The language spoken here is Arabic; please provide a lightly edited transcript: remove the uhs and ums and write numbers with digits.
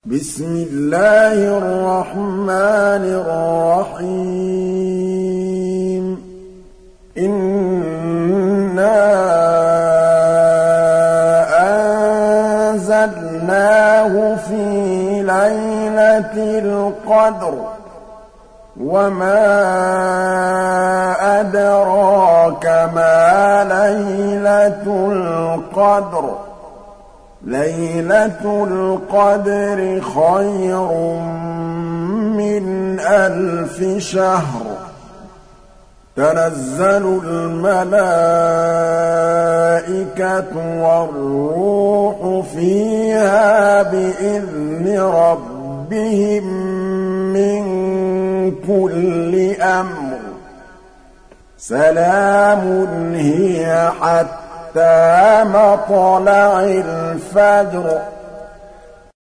بسم الله الرحمن الرحيم إنا أنزلناه في ليلة القدر وما أدراك ما ليلة القدر ليلة القدر خير من 1000 شهر تنزل الملائكة والروح فيها بإذن ربهم من كل أمر سلام هي حتى مطلع الفجر